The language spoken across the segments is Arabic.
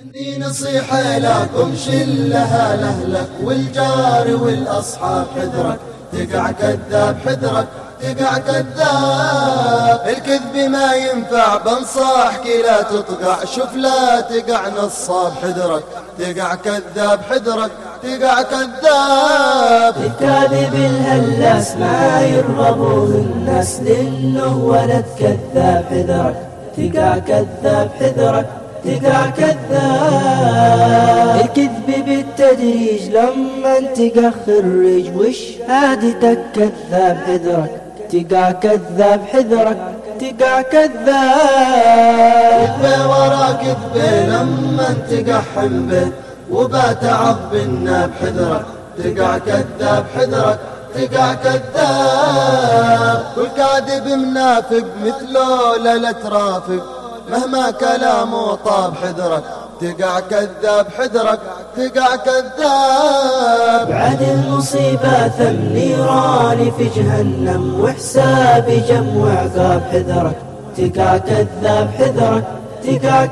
عندي نصيحة لكم شلها لأهلك والجار والأصحاب حذرك تقع كذاب حذرك تقع كذاب. الكذب ما ينفع بنصاحك لا تطقع شوف لا تقع نصاب حذرك تقع كذاب حذرك تقع كذاب. الكاذب الهلاس ما يرغبوه الناس لأنه ولد كذاب حذرك تقع كذاب حذرك تقع كذاب. الكذب بالتدريج لما تقع خرج وشهادتك كذاب حذرك تقع كذاب حذرك تقع كذاب. كذبة ورا كذبة لما تقع حنبه وبات عض الناب حذرك تقع كذاب حذرك تقع كذاب. كل كاذب منافق مثله لا ترافق مهما كلامه طاب حذرك تقع كذاب حذرك تقع كذاب. بعد المصيبة ثم نيراني في جهنم وحسابي جم وعقاب حذرك تقع كذاب حذرك تقع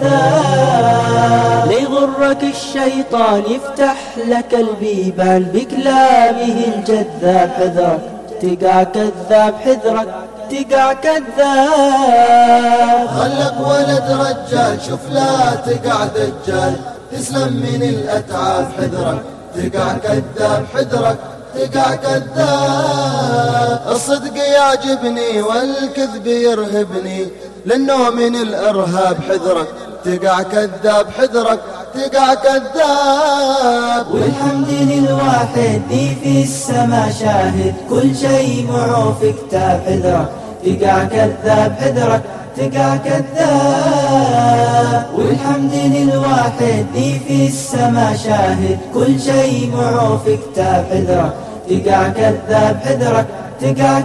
كذاب. ليغرك الشيطان يفتح لك البيبان بكلامه الجذاب حذرك تقع كذاب حذرك تقع كذاب. خلك ولد رجال شوف لا تقع دجال تسلم من الأتعاب حذرك تقع كذاب حذرك تقع كذاب. الصدق يعجبني والكذب يرهبني لأنه من الإرهاب حذرك تقع كذاب حذرك تقع كذاب. والحمد للواحد ذي في السما شاهد كل شيء معه في كتاب حذرك تقع كذاب حذرك تقع كذاب. والحمد للواحد ذي في السما شاهد كل شيء معه في كتاب حذرك تقع كذاب حذرك تقع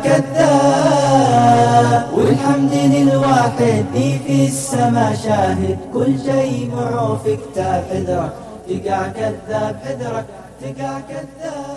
كذاب. والحمد للواحد ذي في السما شاهد كل شيء معه في كتاب حذرك تقع كذاب حذرك تقع كذاب.